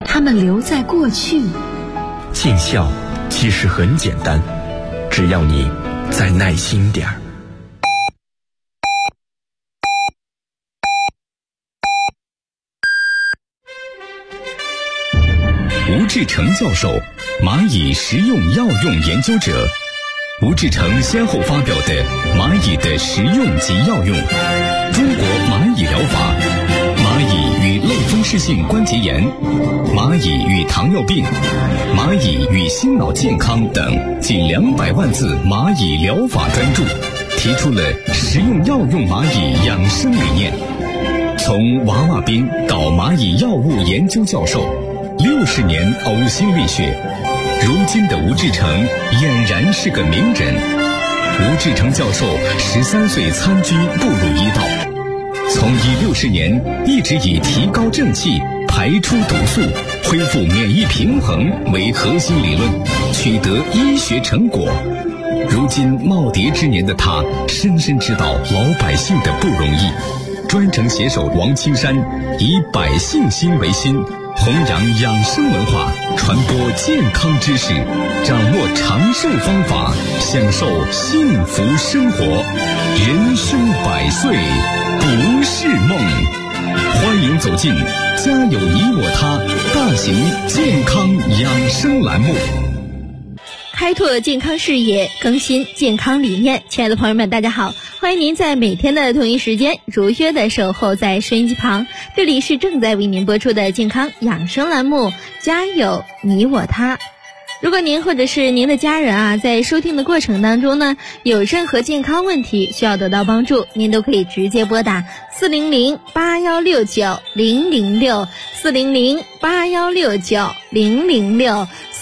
它们留在过去。 尽孝其实很简单，只要你再耐心点儿。 吴志成教授，蚂蚁食用药用研究者。吴志成先后发表的《蚂蚁的食用及药用》、《中国蚂蚁疗法》、《蚂蚁与类风湿性关节炎》、《蚂蚁与糖尿病》、《蚂蚁与心脑健康》等近200万字蚂蚁疗法专著，提出了食用药用蚂蚁养生理念。从娃娃兵到蚂蚁药物研究教授，60年呕心沥血，如今的吴志成俨然是个名人。吴志成教授13岁参军步入医道，从医60年一直以提高正气、排出毒素、恢复免疫平衡为核心理论，取得医学成果。如今耄耋之年的他，深深知道老百姓的不容易，专程携手王青山，以百姓心为心，弘扬养生文化，传播健康知识，掌握长寿方法，享受幸福生活。人生100岁不是梦。欢迎走进家有你我他大型健康养生栏目， 开拓健康视野，更新健康理念。亲爱的朋友们，大家好，欢迎您在每天的同一时间如约的守候在收音机旁，这里是正在为您播出的健康养生栏目，家有你我他。如果您或者是您的家人在收听的过程当中呢，有任何健康问题需要得到帮助，您都可以直接拨打400-8169-006 400-8169-006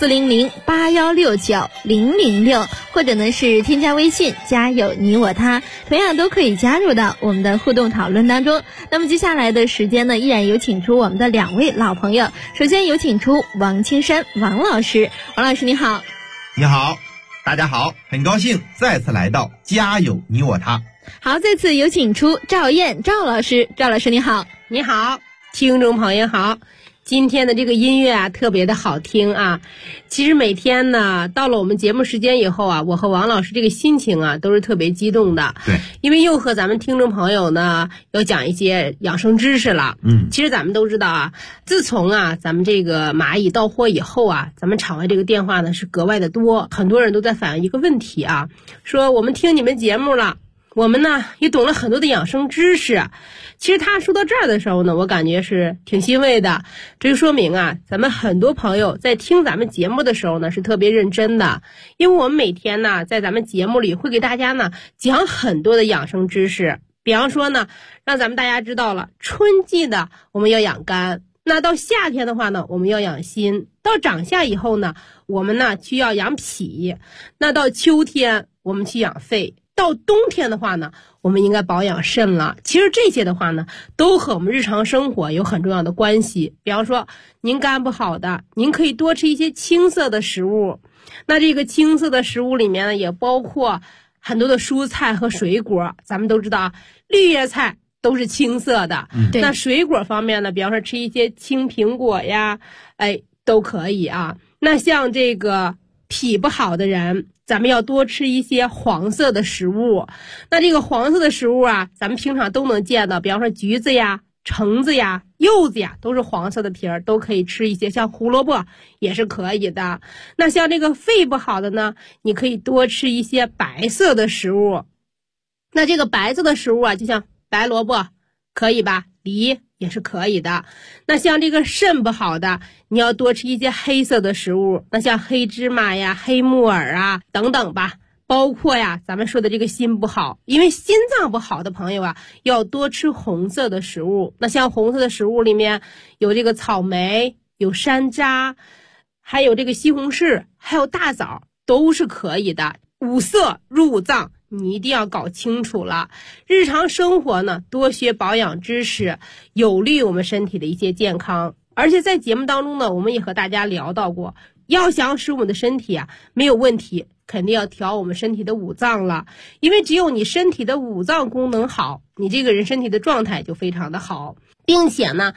400-8169-006，或者呢是添加微信家有你我他，同样都可以加入到我们的互动讨论当中。那么接下来的时间呢，依然有请出我们的2位老朋友。首先有请出王青山王老师。王老师你好。 你好，大家好，很高兴再次来到家有你我他。 好，再次有请出赵燕赵老师。赵老师你好。 你好，听众朋友好。今天的这个音乐特别的好听啊。其实每天呢，到了我们节目时间以后我和王老师这个心情都是特别激动的。 对， 因为又和咱们听众朋友呢要讲一些养生知识了。其实咱们都知道自从咱们这个蚂蚁到货以后咱们场外这个电话呢是格外的多，很多人都在反映一个问题说我们听你们节目了，我们呢也懂了很多的养生知识。其实他说到这儿的时候呢，我感觉是挺欣慰的，这就说明咱们很多朋友在听咱们节目的时候呢是特别认真的，因为我们每天呢在咱们节目里会给大家呢讲很多的养生知识。比方说呢，让咱们大家知道了春季的我们要养肝，那到夏天的话呢我们要养心，到长夏以后呢我们呢需要养脾，那到秋天我们去养肺，到冬天的话呢我们应该保养肾了。其实这些的话呢都和我们日常生活有很重要的关系。比方说您肝不好的，您可以多吃一些青色的食物，那这个青色的食物里面呢也包括很多的蔬菜和水果。咱们都知道绿叶菜都是青色的，那水果方面呢，比方说吃一些青苹果呀都可以那像这个脾不好的人，咱们要多吃一些黄色的食物。那这个黄色的食物咱们平常都能见到，比方说橘子呀、橙子呀、柚子呀，都是黄色的皮儿，都可以吃一些。像胡萝卜也是可以的。那像这个肺不好的呢，你可以多吃一些白色的食物。那这个白色的食物就像白萝卜可以吧，梨也是可以的。那像这个肾不好的，你要多吃一些黑色的食物，那像黑芝麻呀、黑木耳等等吧。包括咱们说的这个心不好，因为心脏不好的朋友要多吃红色的食物。那像红色的食物里面有这个草莓，有山楂，还有这个西红柿，还有大枣，都是可以的。五色入脏你一定要搞清楚了。日常生活呢多学保养知识，有利于我们身体的一些健康。而且在节目当中呢，我们也和大家聊到过，要想使我们的身体没有问题，肯定要调我们身体的五脏了。因为只有你身体的五脏功能好，你这个人身体的状态就非常的好。并且呢，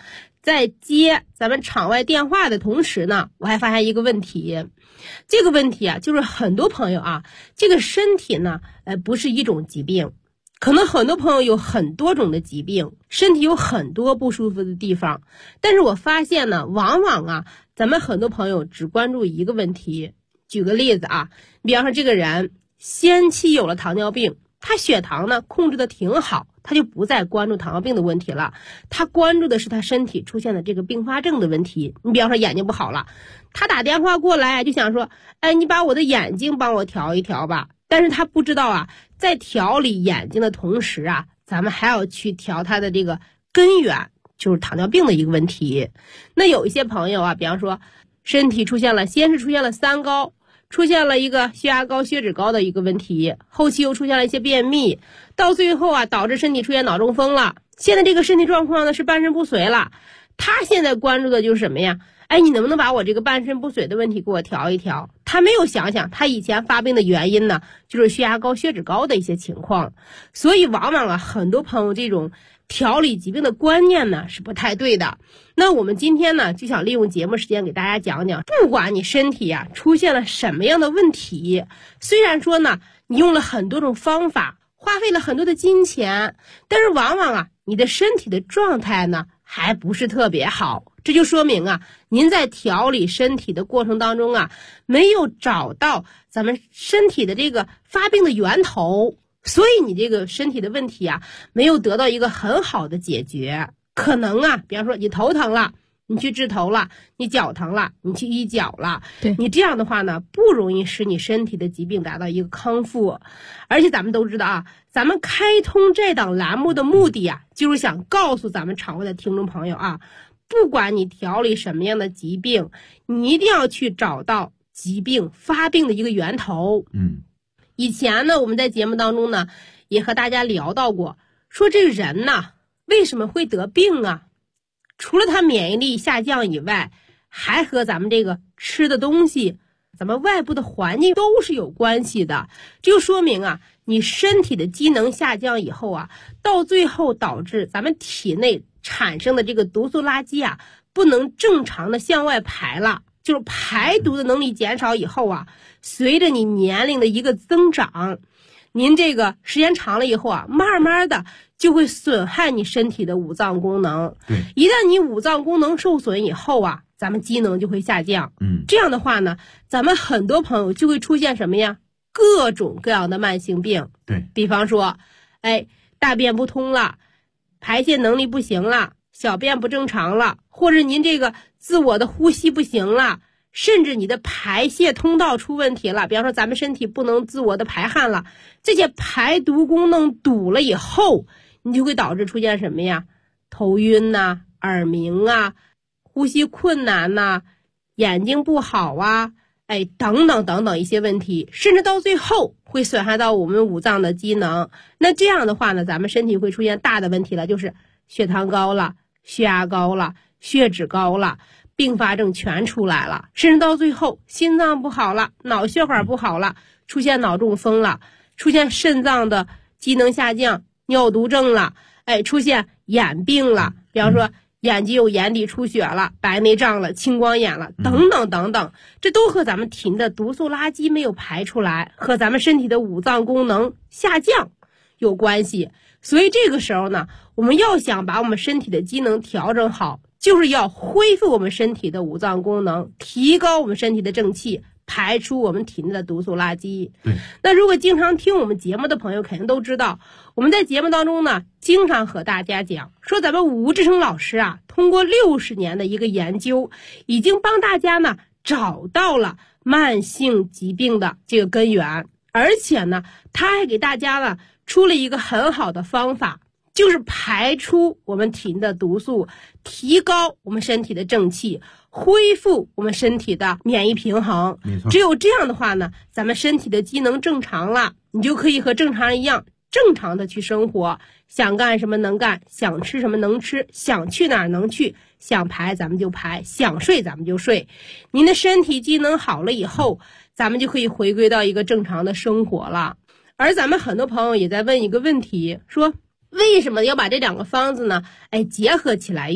在接咱们场外电话的同时呢，我还发现一个问题。这个问题啊，就是很多朋友啊，这个身体呢，不是一种疾病，可能很多朋友有很多种的疾病，身体有很多不舒服的地方，但是我发现呢，往往啊，咱们很多朋友只关注一个问题。举个例子啊，比方说这个人先期有了糖尿病，他血糖呢控制的挺好，他就不再关注糖尿病的问题了，他关注的是他身体出现的这个并发症的问题。你比方说眼睛不好了，他打电话过来就想说，你把我的眼睛帮我调一调吧。但是他不知道啊，在调理眼睛的同时啊，咱们还要去调他的这个根源，就是糖尿病的一个问题。那有一些朋友啊，比方说身体先是出现了三高，出现了一个血压高、血脂高的一个问题，后期又出现了一些便秘，到最后啊，导致身体出现脑中风了。现在这个身体状况呢是半身不遂了，他现在关注的就是什么呀？你能不能把我这个半身不遂的问题给我调一调？他没有想想他以前发病的原因呢，就是血压高、血脂高的一些情况。所以往往啊，很多朋友这种调理疾病的观念呢是不太对的。那我们今天呢就想利用节目时间给大家讲讲，不管你身体啊出现了什么样的问题，虽然说呢你用了很多种方法，花费了很多的金钱，但是往往啊你的身体的状态呢还不是特别好，这就说明啊您在调理身体的过程当中啊没有找到咱们身体的这个发病的源头，所以你这个身体的问题啊没有得到一个很好的解决。可能啊比方说你头疼了，你去治头了，你脚疼了，你去医脚了， 对， 你这样的话呢不容易使你身体的疾病达到一个康复。而且咱们都知道啊，咱们开通这档栏目的目的啊，就是想告诉咱们场外的听众朋友啊，不管你调理什么样的疾病，你一定要去找到疾病发病的一个源头。以前呢我们在节目当中呢也和大家聊到过，说这个人呢为什么会得病啊？除了他免疫力下降以外，还和咱们这个吃的东西，咱们外部的环境都是有关系的。这就说明啊，你身体的机能下降以后啊，到最后导致咱们体内产生的这个毒素垃圾啊，不能正常的向外排了，就是排毒的能力减少以后啊，随着你年龄的一个增长，您这个时间长了以后啊，慢慢的就会损害你身体的五脏功能。一旦你五脏功能受损以后啊，咱们机能就会下降。这样的话呢，咱们很多朋友就会出现什么呀？各种各样的慢性病。比方说，大便不通了，排泄能力不行了，小便不正常了，或者您这个自我的呼吸不行了，甚至你的排泄通道出问题了，比方说咱们身体不能自我的排汗了，这些排毒功能堵了以后，你就会导致出现什么呀？头晕呐、耳鸣啊、呼吸困难呐、眼睛不好啊，等等等等一些问题，甚至到最后会损害到我们五脏的机能。那这样的话呢，咱们身体会出现大的问题了，就是血糖高了、血压高了、血脂高了，并发症全出来了，甚至到最后心脏不好了，脑血管不好了，出现脑中风了，出现肾脏的机能下降、尿毒症了，出现眼病了，比方说眼睛有眼底出血了、白内障了、青光眼了，等等等等，这都和咱们体内的毒素垃圾没有排出来，和咱们身体的五脏功能下降有关系。所以这个时候呢，我们要想把我们身体的机能调整好，就是要恢复我们身体的五脏功能，提高我们身体的正气，排出我们体内的毒素垃圾。那如果经常听我们节目的朋友肯定都知道，我们在节目当中呢经常和大家讲说，咱们吴志成老师啊通过60年的一个研究，已经帮大家呢找到了慢性疾病的这个根源，而且呢他还给大家呢出了一个很好的方法，就是排出我们体内的毒素，提高我们身体的正气，恢复我们身体的免疫平衡。只有这样的话呢，咱们身体的机能正常了，你就可以和正常人一样正常的去生活，想干什么能干，想吃什么能吃，想去哪儿能去，想排咱们就排，想睡咱们就睡。您的身体机能好了以后，咱们就可以回归到一个正常的生活了。而咱们很多朋友也在问一个问题，说为什么要把这两个方子呢结合起来用？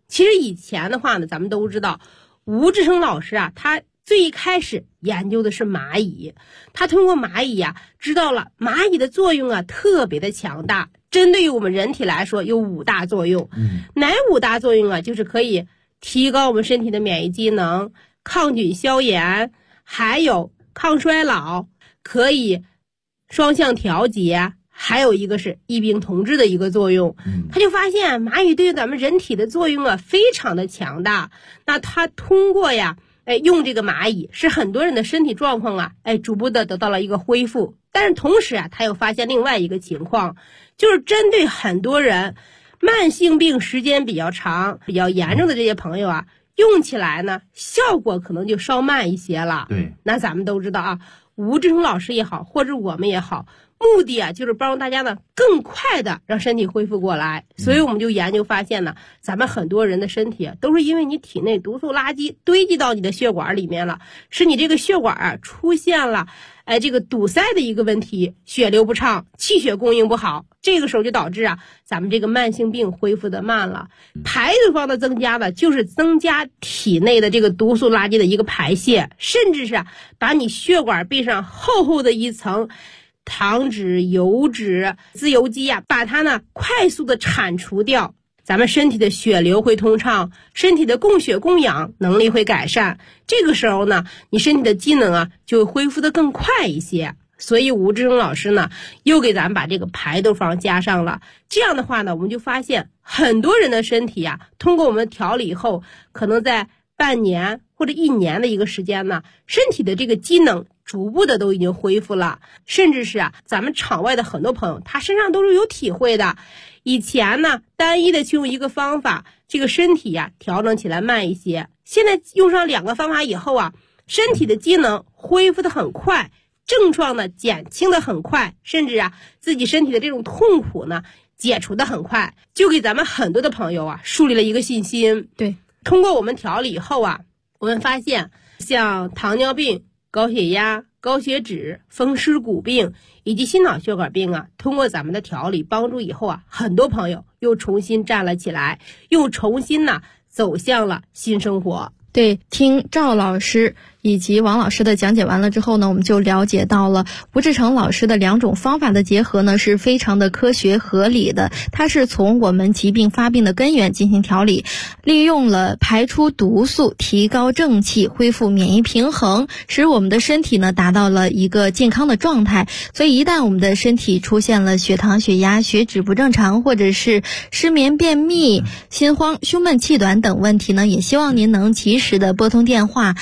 其实以前的话呢，咱们都知道吴志成老师啊，他最开始研究的是蚂蚁，他通过蚂蚁啊，知道了蚂蚁的作用啊特别的强大，针对于我们人体来说有5大作用。哪5大作用啊？就是可以提高我们身体的免疫机能，抗菌消炎，还有抗衰老，可以双向调节，还有一个是异病同治的一个作用。他就发现蚂蚁对咱们人体的作用啊非常的强大。那他通过呀用这个蚂蚁，使很多人的身体状况啊逐步的得到了一个恢复。但是同时啊，他又发现另外一个情况，就是针对很多人慢性病时间比较长、比较严重的这些朋友啊，用起来呢效果可能就稍慢一些了。 对， 那咱们都知道啊，吴志成老师也好，或者我们也好，目的啊就是帮助大家呢更快的让身体恢复过来。所以我们就研究发现呢，咱们很多人的身体啊，都是因为你体内毒素垃圾堆积到你的血管里面了，使你这个血管啊出现了这个堵塞的一个问题，血流不畅，气血供应不好，这个时候就导致啊咱们这个慢性病恢复的慢了。排毒方的增加呢，就是增加体内的这个毒素垃圾的一个排泄，甚至是把你血管壁上厚厚的一层糖脂、油脂、自由基啊，把它呢快速的铲除掉，咱们身体的血流会通畅，身体的供血供氧能力会改善。这个时候呢，你身体的机能啊就会恢复的更快一些。所以吴志成老师呢又给咱们把这个排毒方加上了。这样的话呢，我们就发现很多人的身体啊，通过我们调理以后，可能在半年或者1年的一个时间呢，身体的这个机能逐步的都已经恢复了。甚至是啊，咱们场外的很多朋友他身上都是有体会的。以前呢单一的去用一个方法，这个身体呀调整起来慢一些，现在用上2个方法以后啊，身体的机能恢复的很快，症状呢减轻的很快，甚至啊自己身体的这种痛苦呢解除的很快，就给咱们很多的朋友啊树立了一个信心。 对， 通过我们调理以后啊，我们发现像糖尿病、高血压、高血脂、风湿骨病以及心脑血管病啊，通过咱们的调理帮助以后啊，很多朋友又重新站了起来，又重新呢走向了新生活。 对，听赵老师以及王老师的讲解完了之后呢，我们就了解到了吴志成老师的2种方法的结合呢是非常的科学合理的。它是从我们疾病发病的根源进行调理，利用了排出毒素，提高正气，恢复免疫平衡，使我们的身体呢达到了一个健康的状态。所以一旦我们的身体出现了血糖、血压、血脂不正常，或者是失眠、便秘、心慌、胸闷、气短等问题呢，也希望您能及时的拨通电话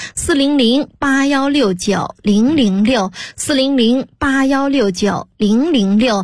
400-8169-006 400-8169-006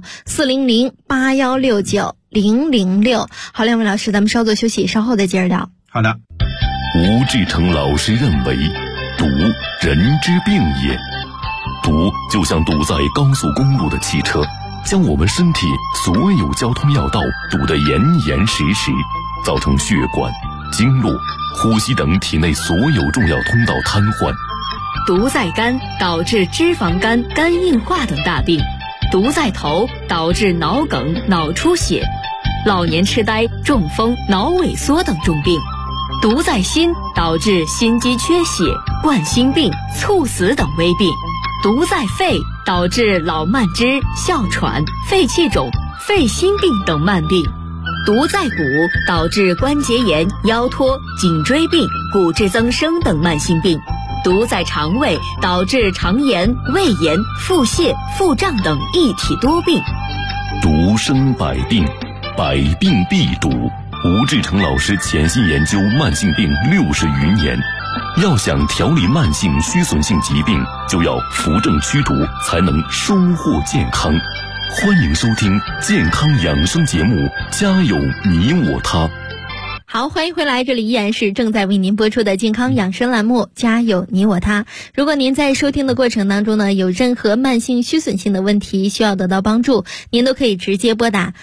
400-8169-006。好，2位老师，咱们稍作休息，稍后再接着聊。 好的。 吴志成老师认为，毒人之病也。毒就像堵在高速公路的汽车，将我们身体所有交通要道堵得严严实实，造成血管、经络、呼吸等体内所有重要通道瘫痪。 毒在肝，导致脂肪肝、肝硬化等大病；毒在头，导致脑梗、脑出血、老年痴呆、中风、脑萎缩等重病；毒在心，导致心肌缺血、冠心病、猝死等危病；毒在肺，导致老慢支、哮喘、肺气肿、肺心病等慢病；毒在骨，导致关节炎、腰托、颈椎病、骨质增生等慢性病；毒在肠胃，导致肠炎、胃炎、腹泻、腹胀等一体多病。 毒生百病，百病必毒。吴志成老师潜心研究慢性病60余年，要想调理慢性虚损性疾病，就要扶正驱毒，才能收获健康。欢迎收听健康养生节目《家有你我他》。 好，欢迎回来，这里依然是正在为您播出的健康养生栏目《家有你我他》。如果您在收听的过程当中呢，有任何慢性虚损性的问题需要得到帮助，您都可以直接拨打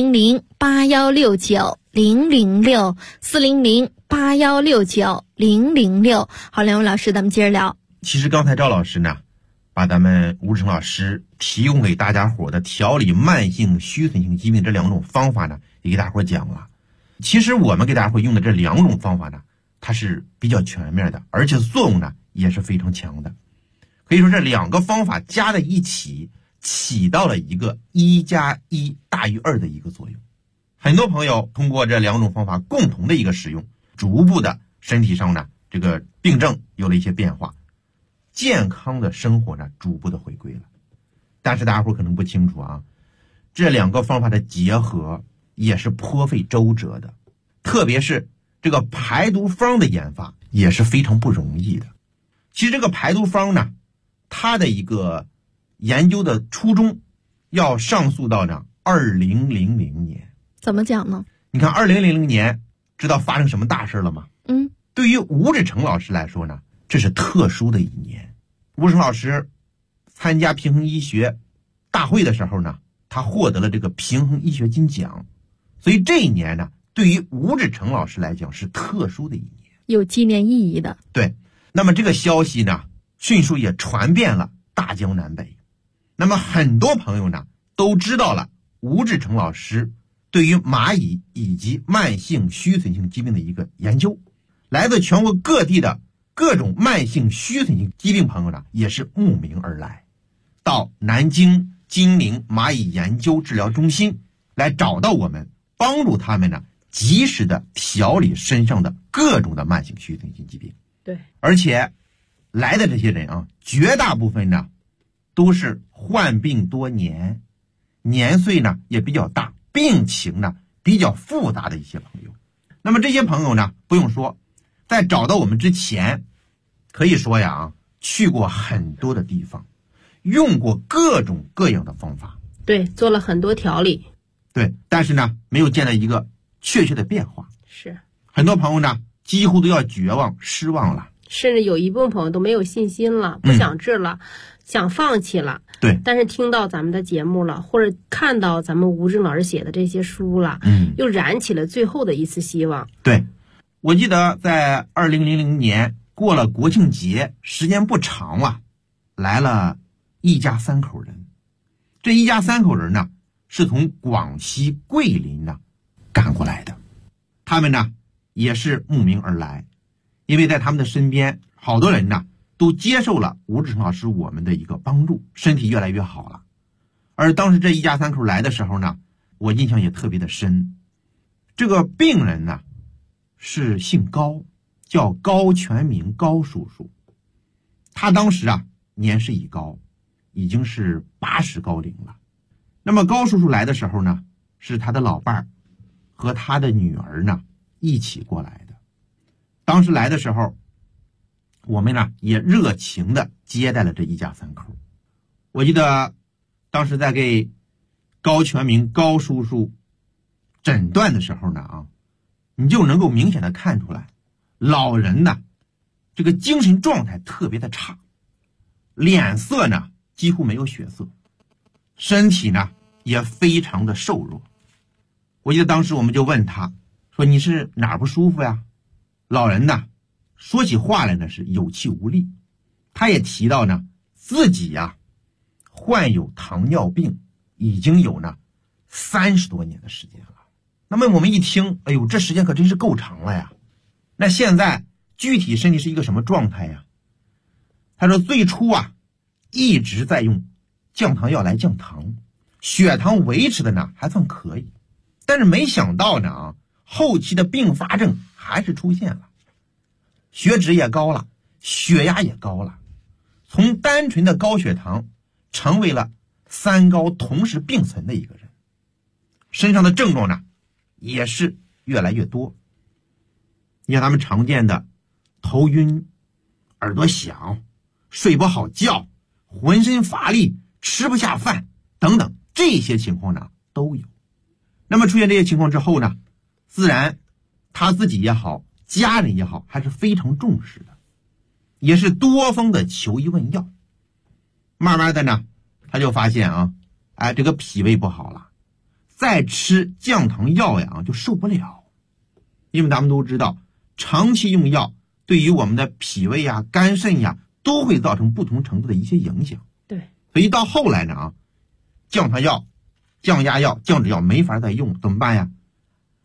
400-8169-006 400-8169-006。好，2位老师，咱们接着聊。 其实刚才赵老师呢，把咱们吴志成老师提供给大家伙的调理慢性虚损性疾病这2种方法呢，也给大伙讲了。 其实我们给大家会用的这2种方法呢，它是比较全面的，而且作用呢也是非常强的。可以说这2个方法加在一起，起到了一个1+1大于2的一个作用。很多朋友通过这2种方法共同的一个使用，逐步的身体上呢这个病症有了一些变化，健康的生活呢逐步的回归了。但是大家伙可能不清楚啊，这2个方法的结合也是颇费周折的，特别是这个排毒方的研发也是非常不容易的。其实这个排毒方呢，它的一个研究的初衷要上溯到呢2000年。 怎么讲呢？ 你看2000年知道发生什么大事了吗？对于吴志诚老师来说呢，这是特殊的一年。吴志诚老师参加平衡医学大会的时候呢，他获得了这个平衡医学金奖，所以这一年呢，对于吴志诚老师来讲是特殊的一年， 有纪念意义的。 对，那么这个消息呢，迅速也传遍了大江南北。那么很多朋友呢，都知道了吴志诚老师对于蚂蚁以及慢性虚损性疾病的一个研究。来自全国各地的各种慢性虚损性疾病朋友呢，也是慕名而来，到南京金陵蚂蚁研究治疗中心来找到我们，帮助他们呢及时的调理身上的各种的慢性虚损性疾病。 对， 而且来的这些人啊，绝大部分呢都是患病多年，年岁呢也比较大，病情呢比较复杂的一些朋友。那么这些朋友呢，不用说，在找到我们之前，可以说呀，去过很多的地方，用过各种各样的方法， 对，做了很多调理， 对，但是呢，没有见到一个确切的变化。 是， 很多朋友呢，几乎都要绝望、失望了， 甚至有一部分朋友都没有信心了，不想治了，想放弃了。 对， 但是听到咱们的节目了，或者看到咱们吴志老师写的这些书了，又燃起了最后的一丝希望。 对，我记得在2000年过了国庆节，时间不长了，来了一家3口人。这一家3口人呢，是从广西桂林呢赶过来的。他们呢也是慕名而来，因为在他们的身边，好多人呢都接受了吴志诚老师我们的一个帮助，身体越来越好了。而当时这一家3口来的时候呢，我印象也特别的深。这个病人呢是姓高，叫高全明高叔叔。他当时啊年事已高，已经是80高龄了。那么高叔叔来的时候呢，是他的老伴儿和他的女儿呢一起过来的。当时来的时候，我们呢也热情的接待了这一家3口。我记得当时在给高全明高叔叔诊断的时候呢你就能够明显的看出来，老人呢这个精神状态特别的差，脸色呢几乎没有血色，身体呢也非常的瘦弱。我记得当时我们就问他说，你是哪儿不舒服呀？老人呢说起话来呢是有气无力。他也提到呢自己呀患有糖尿病已经有呢30多年的时间了。那么我们一听，哎呦，这时间可真是够长了呀。那现在具体身体是一个什么状态呀？他说最初一直在用降糖药来降糖，血糖维持的呢还算可以，但是没想到呢后期的并发症还是出现了，血脂也高了，血压也高了，从单纯的高血糖成为了3高同时并存的一个人，身上的症状呢也是越来越多。你看咱们常见的头晕、耳朵响、睡不好觉、浑身乏力、吃不下饭等等，这些情况呢都有。那么出现这些情况之后呢，自然他自己也好，家人也好，还是非常重视的，也是多方的求医问药。慢慢的呢，他就发现这个脾胃不好了，再吃降糖药呀就受不了。因为咱们都知道，长期用药对于我们的脾胃呀、肝肾呀都会造成不同程度的一些影响。 对， 所以到后来呢降糖药、降压药、降脂药没法再用，怎么办呀？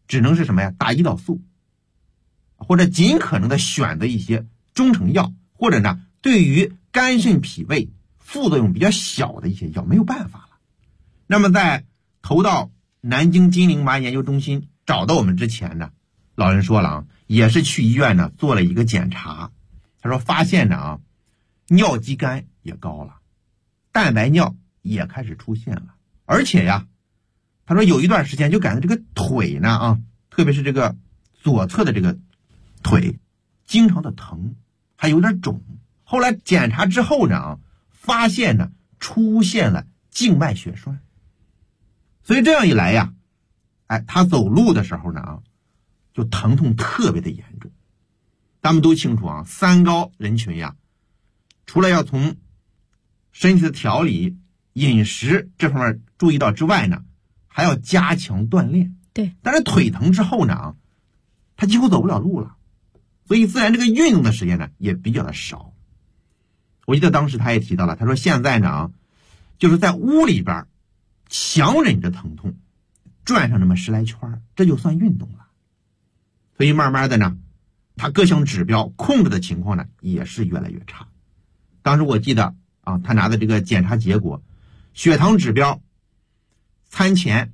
只能是什么呀？打胰岛素，或者尽可能的选择一些中成药，或者呢，对于肝肾脾胃副作用比较小的一些药，没有办法了。那么在投到南京金陵麻研究中心找到我们之前呢，老人说了啊，也是去医院呢做了一个检查，他说发现呢啊，尿肌酐也高了，蛋白尿也开始出现了，而且呀，他说有一段时间就感觉这个腿呢啊，特别是这个左侧的这个腿经常的疼，还有点肿。后来检查之后呢啊，发现呢出现了静脉血栓。所以这样一来呀，他走路的时候呢啊，就疼痛特别的严重。咱们都清楚啊，三高人群呀，除了要从身体的调理、饮食这方面注意到之外呢，还要加强锻炼。 对， 但是腿疼之后呢啊，他几乎走不了路了，所以自然这个运动的时间呢也比较的少。我记得当时他也提到了，他说现在呢啊，就是在屋里边强忍着疼痛转上那么10来圈，这就算运动了。所以慢慢的呢，他各项指标控制的情况呢也是越来越差。当时我记得啊，他拿的这个检查结果，血糖指标餐前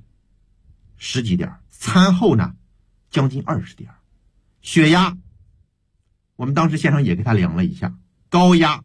10几点，餐后呢将近20点。血压我们当时现场也给他量了一下，高压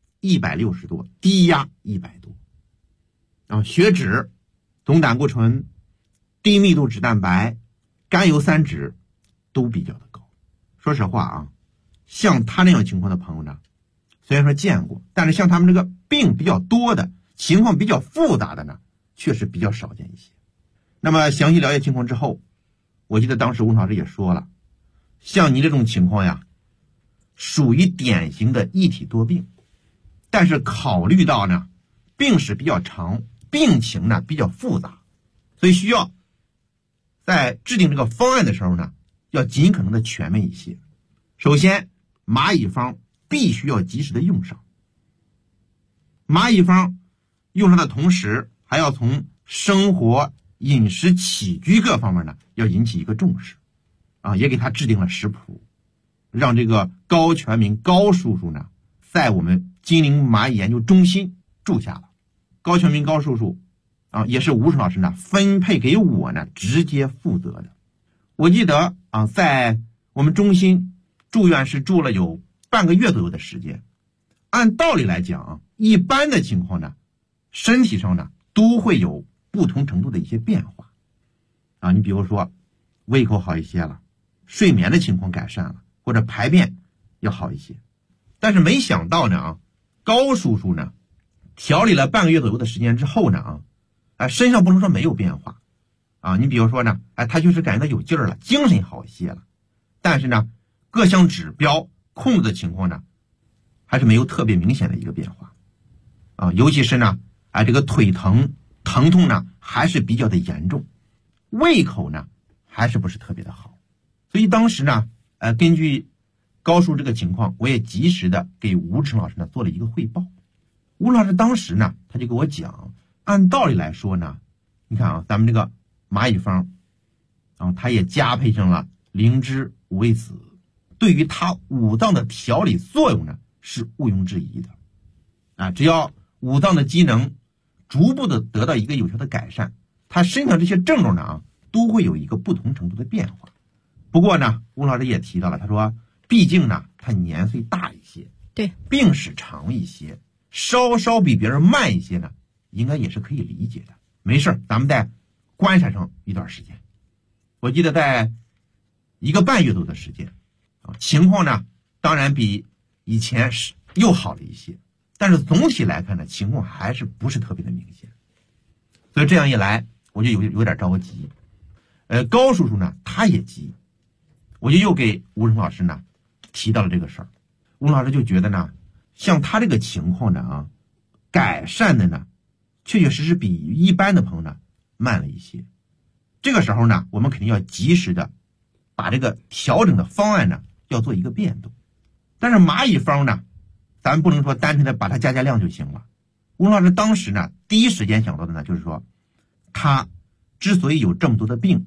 160多，低压100多。血脂、总胆固醇、低密度脂蛋白、甘油三酯都比较的高。说实话啊，像他那样情况的朋友呢，虽然说见过，但是像他们这个病比较多的、情况比较复杂的呢，确实比较少见一些。那么详细了解情况之后，我记得当时吴老师也说了，像你这种情况呀，属于典型的一体多病，但是考虑到呢病史比较长，病情呢比较复杂，所以需要在制定这个方案的时候呢，要尽可能的全面一些。首先，蚂蚁方必须要及时的用上。蚂蚁方用上的同时，还要从生活、饮食、起居各方面呢，要引起一个重视啊，也给他制定了食谱，让这个高全民高叔叔呢，在我们金陵蚂蚁研究中心住下了。高全民高叔叔啊，也是吴成老师呢分配给我呢直接负责的。我记得啊，在我们中心住院是住了有半个月左右的时间。按道理来讲，一般的情况呢，身体上呢都会有不同程度的一些变化啊。你比如说，胃口好一些了，睡眠的情况改善了，或者排便要好一些。但是没想到呢啊，高叔叔呢调理了半个月左右的时间之后呢啊，身上不能说没有变化啊。你比如说呢，他就是感觉到有劲儿了，精神好一些了，但是呢，各项指标控制的情况呢，还是没有特别明显的一个变化啊。尤其是呢，这个腿疼疼痛呢还是比较的严重，胃口呢还是不是特别的好。所以当时呢，根据高叔这个情况，我也及时的给吴成老师呢做了一个汇报。吴老师当时呢，他就给我讲，按道理来说呢，你看啊，咱们这个蚂蚁方啊，它也加配上了灵芝、五味子，对于它五脏的调理作用呢是毋庸置疑的啊。只要五脏的机能逐步的得到一个有效的改善，他身上这些症状呢啊，都会有一个不同程度的变化。不过呢，吴老师也提到了，他说毕竟呢他年岁大一些， 对， 病史长一些，稍稍比别人慢一些呢，应该也是可以理解的。没事，咱们再观察上一段时间。我记得在1个半月左右的时间啊，情况呢当然比以前是又好了一些，但是总体来看呢，情况还是不是特别的明显。所以这样一来，我就有点着急。高叔叔呢他也急，我就又给吴成老师呢提到了这个事儿。吴老师就觉得呢，像他这个情况呢啊，改善的呢确确实实比一般的朋友呢慢了一些。这个时候呢，我们肯定要及时的把这个调整的方案呢要做一个变动。但是蚂蚁方呢，咱们不能说单纯的把它加量就行了。吴老师当时呢第一时间想到的呢，就是说他之所以有这么多的病，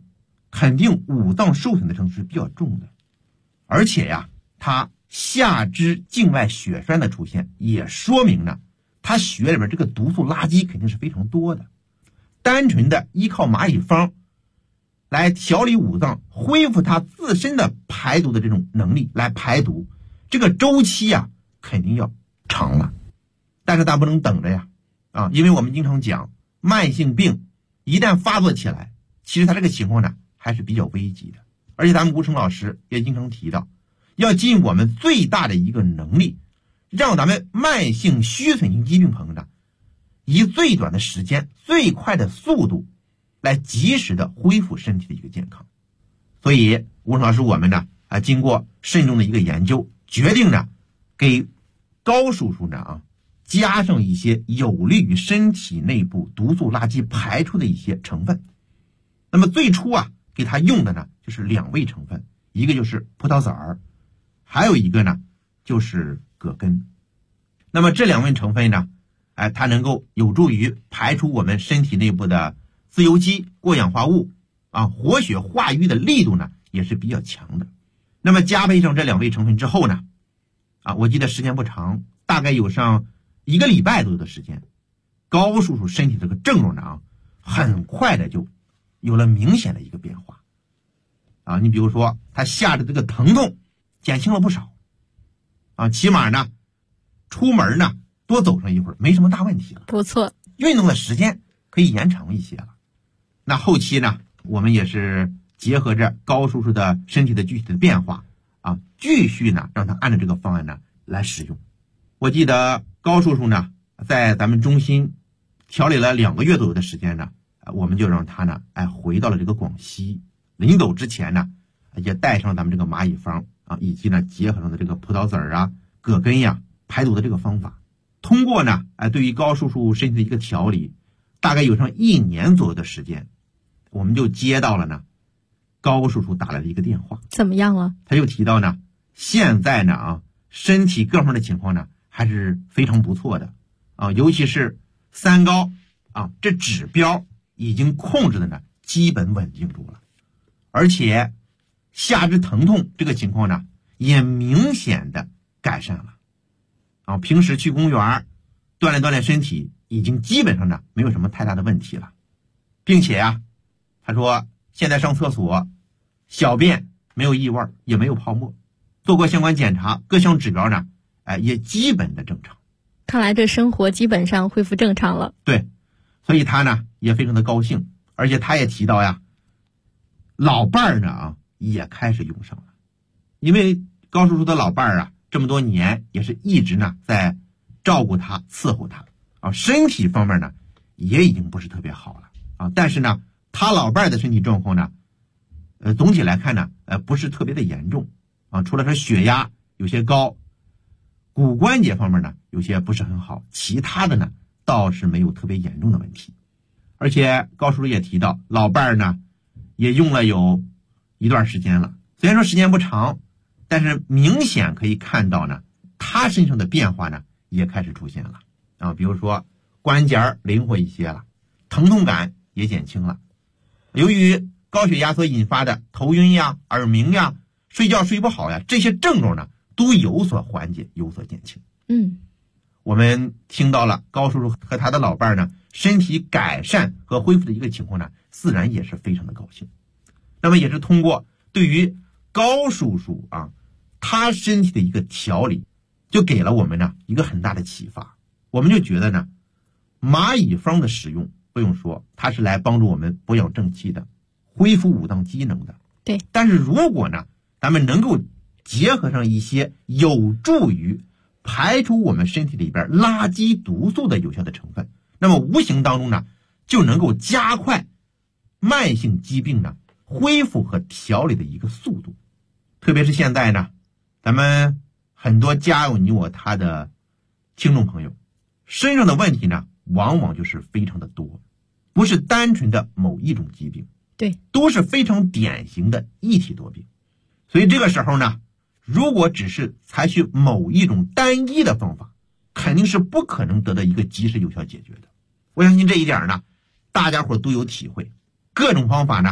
肯定五脏受损的程度是比较重的，而且呀，它下肢静脉血栓的出现，也说明呢，它血里边这个毒素垃圾肯定是非常多的。单纯的依靠蚂蚁方来调理五脏，恢复它自身的排毒的这种能力来排毒，这个周期啊肯定要长了。但是咱不能等着呀，因为我们经常讲，慢性病一旦发作起来，其实它这个情况呢还是比较危急的。而且咱们吴成老师也经常提到，要尽我们最大的一个能力，让咱们慢性虚损性疾病朋友呢，以最短的时间、最快的速度来及时的恢复身体的一个健康。所以吴成老师我们呢经过慎重的一个研究，决定呢给高叔叔呢加上一些有利于身体内部毒素垃圾排出的一些成分。那么最初给他用的呢就是2味成分，一个就是葡萄籽儿，还有一个呢就是葛根。那么这2味成分呢它能够有助于排出我们身体内部的自由基、过氧化物活血化瘀的力度呢也是比较强的。那么加配上这2味成分之后呢我记得时间不长，大概有上1个礼拜左右的时间，高叔叔身体这个症状呢很快的就有了明显的一个变化你比如说他下肢这个疼痛减轻了不少起码呢出门呢多走上一会儿没什么大问题了， 不错， 运动的时间可以延长一些了。那后期呢我们也是结合着高叔叔的身体的具体的变化继续呢让他按照这个方案呢来使用。我记得高叔叔呢在咱们中心调理了2个月左右的时间呢，我们就让他呢回到了这个广西。临走之前呢也带上咱们这个蚂蚁方以及呢结合上的这个葡萄籽儿葛根呀排毒的这个方法。通过呢对于高叔叔身体的一个调理，大概有上1年左右的时间，我们就接到了呢高叔叔打来了一个电话。 怎么样了？ 他就提到呢现在呢身体各方面的情况呢还是非常不错的尤其是3高这指标已经控制的呢基本稳定住了，而且下肢疼痛这个情况呢也明显的改善了平时去公园锻炼锻炼身体已经基本上呢没有什么太大的问题了，并且他说现在上厕所小便没有异味也没有泡沫，做过相关检查，各项指标呢也基本的正常。 看来这生活基本上恢复正常了。 对，所以他呢也非常的高兴，而且他也提到老伴儿呢也开始用上了。因为高叔叔的老伴儿这么多年也是一直呢在照顾他伺候他身体方面呢也已经不是特别好了但是呢他老伴儿的身体状况呢总体来看呢不是特别的严重除了说血压有些高，骨关节方面呢有些不是很好，其他的呢倒是没有特别严重的问题。而且高叔叔也提到老伴儿呢也用了有一段时间了，虽然说时间不长，但是明显可以看到呢他身上的变化呢也开始出现了比如说关节灵活一些了，疼痛感也减轻了。由于高血压所引发的头晕耳鸣睡觉睡不好这些症状呢都有所缓解，有所减轻。我们听到了高叔叔和他的老伴呢身体改善和恢复的一个情况呢，自然也是非常的高兴。那么也是通过对于高叔叔他身体的一个调理，就给了我们呢一个很大的启发。我们就觉得呢蚂蚁方的使用不用说，它是来帮助我们补养正气的，恢复五脏机能的。 对， 但是如果呢咱们能够结合上一些有助于排除我们身体里边垃圾毒素的有效的成分，那么无形当中呢就能够加快慢性疾病呢恢复和调理的一个速度。特别是现在呢咱们很多家有你我他的听众朋友身上的问题呢往往就是非常的多，不是单纯的某一种疾病， 对， 都是非常典型的一体多病。所以这个时候呢如果只是采取某一种单一的方法，肯定是不可能得到一个及时有效解决的。我相信这一点呢大家伙都有体会，各种方法呢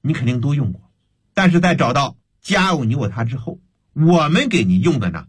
你肯定都用过。但是在找到家有你我他之后，我们给你用的呢